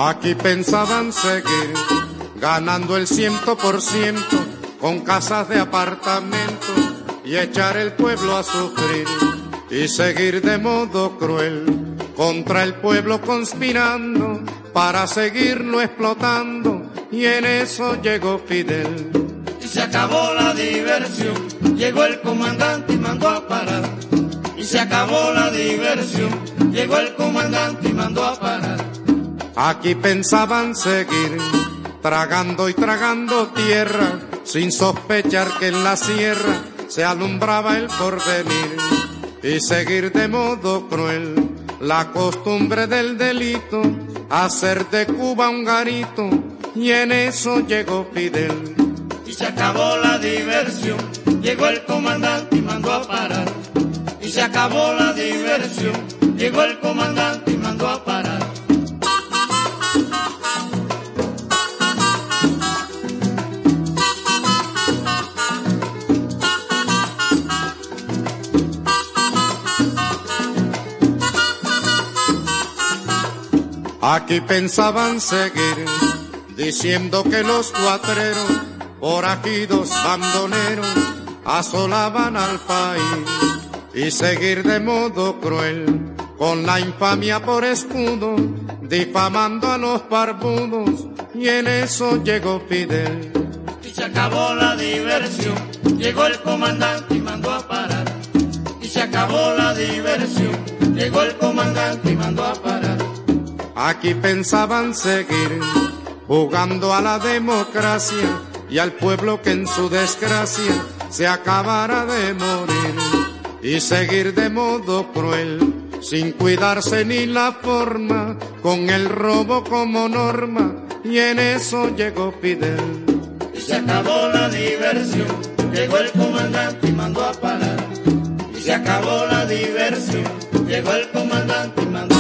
Aquí pensaban seguir ganando el 100% con casas de apartamento y echar el pueblo a sufrir y seguir de modo cruel contra el pueblo conspirando para seguirlo explotando, y en eso llegó Fidel. Y se acabó la diversión, llegó el comandante y mandó a parar. Y se acabó la diversión, llegó el comandante y mandó a parar. Aquí pensaban seguir tragando y tragando tierra, sin sospechar que en la sierra se alumbraba el porvenir, y seguir de modo cruel la costumbre del delito, hacer de Cuba un garito, y en eso llegó Fidel. Y se acabó la diversión, llegó el comandante y mandó a parar. Y se acabó la diversión, llegó el comandante y mandó a parar. Aquí pensaban seguir diciendo que los cuatreros, forajidos bandoleros, asolaban al país, y seguir de modo cruel con la infamia por escudo, difamando a los barbudos, y en eso llegó Fidel. Y se acabó la diversión, llegó el comandante y mandó a parar. Y se acabó la diversión, llegó el comandante y mandó a parar. Aquí pensaban seguir jugando a la democracia y al pueblo que en su desgracia se acabara de morir, y seguir de modo cruel sin cuidarse ni la forma, con el robo como norma, y en eso llegó Fidel. Y se acabó la diversión, llegó el comandante y mandó a parar. Y se acabó la diversión, llegó el comandante y mandó a parar.